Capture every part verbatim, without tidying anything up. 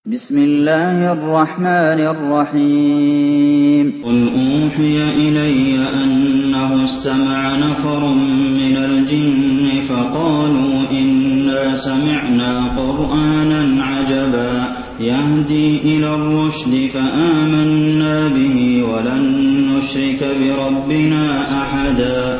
بسم الله الرحمن الرحيم قل أوحي إلي أنه استمع نفر من الجن فقالوا إنا سمعنا قرآنا عجبا يهدي إلى الرشد فآمنا به ولن نشرك بربنا أحدا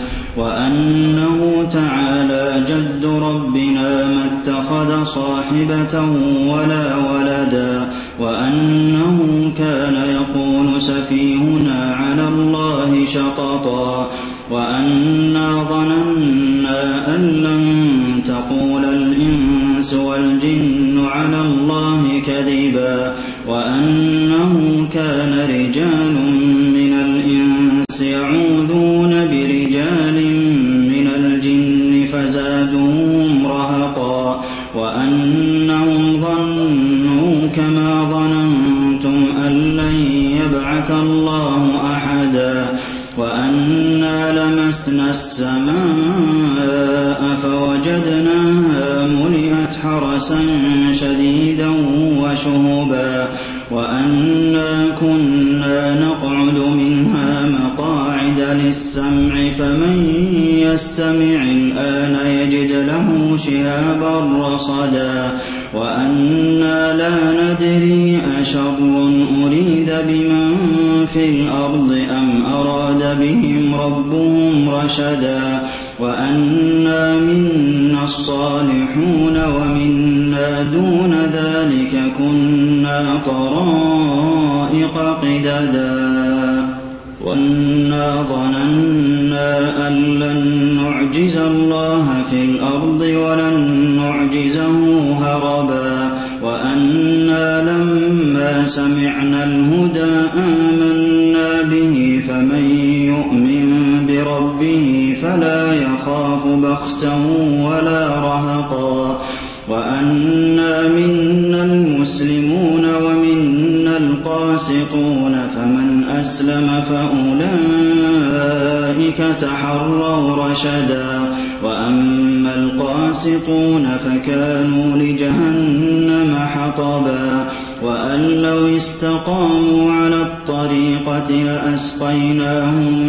وأنه تعالى جد ربنا ما اتخذ صاحبة ولا ولدا وأنه كان يقول سفيهنا على الله شططا وأنا ظننا أن لن تقول الإنس والجن على الله كذبا وأنه كان رجال من الإنس يعوذون برجال من الجن فزادوهم رهقا وأنهم ظنوا كما ظننتم أن لن يبعث الله أحدا وأنا لمسنا السماء فوجدناها ملئت حرسا شديدا وشهبا وأنا كنا نقعد منها مقاعد للسمع فمن يستمع الآن يجد له شهابا رصدا وأنا لا ندري أشر أريد بمن في الأرض أم أراد بهم ربهم رشدا وأنا منا الصالحون ومنا دون ذلك كنا طرائق قددا وأنا ظننا أن لن نعجز الله في الأرض ولن نعجزه هربا وأنا لما سمعنا الهدى آمنا به فمن يؤمن بربه فلا يخاف بخسا ولا رهقا وأنا منا المسلمون ومنا القاسطون فمن أسلم فأولئك تحروا رشدا وأما القاسطون فكانوا لجهنم حطبا وأن لو استقاموا على الطريقة لأسقيناهم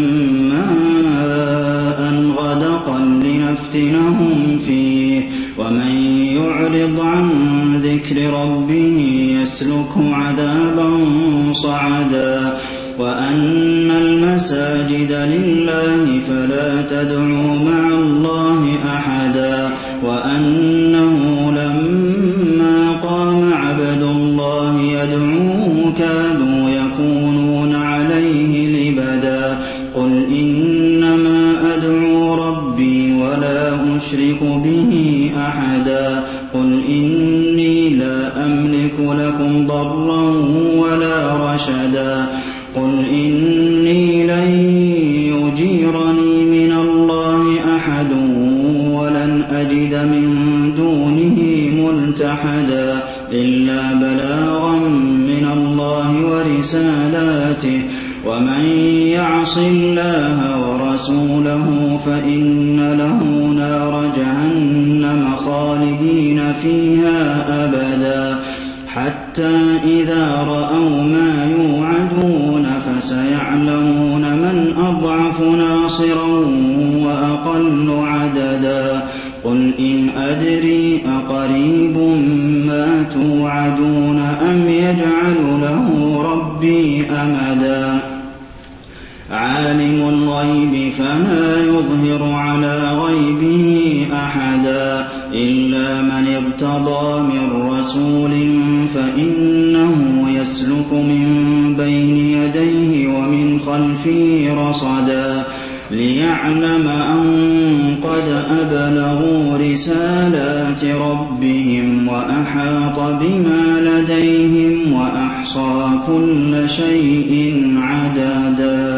ماء غدقا لنفتنهم فيه ومن يعرض عن ذكر ربه يسلكه عذابا صعدا وأن المساجد لله فلا تدعوا مع الله أحدا وأنه لما قام عبد الله يدعوه كادوا يكونون عليه لبدا قل إنما أدعو ربي ولا أشرك به أحدا قل إني لا أملك لكم ضرا ولا رشدا قل إني لن يجيرني من الله أحد ولن أجد من دونه ملتحدا إلا بلاغا من الله ورسالاته ومن يعص الله ورسوله فإن له نار جهنم خالدين فيها أبدا حتى إذا رأوا ما يوعدون فسيعلمون من أضعف ناصرا وأقل عددا قل إن أدري أقريب ما توعدون أم يجعل له ربي أمدا عالم الغيب فلا يظهر على غيبه أحدا إلا من ارتضى من رسول فإنه يسلك من بين يديه ومن خلفه رصدا ليعلم أن قد أبلغوا رسالات ربهم وأحاط بما لديهم وأحصى كل شيء عددا.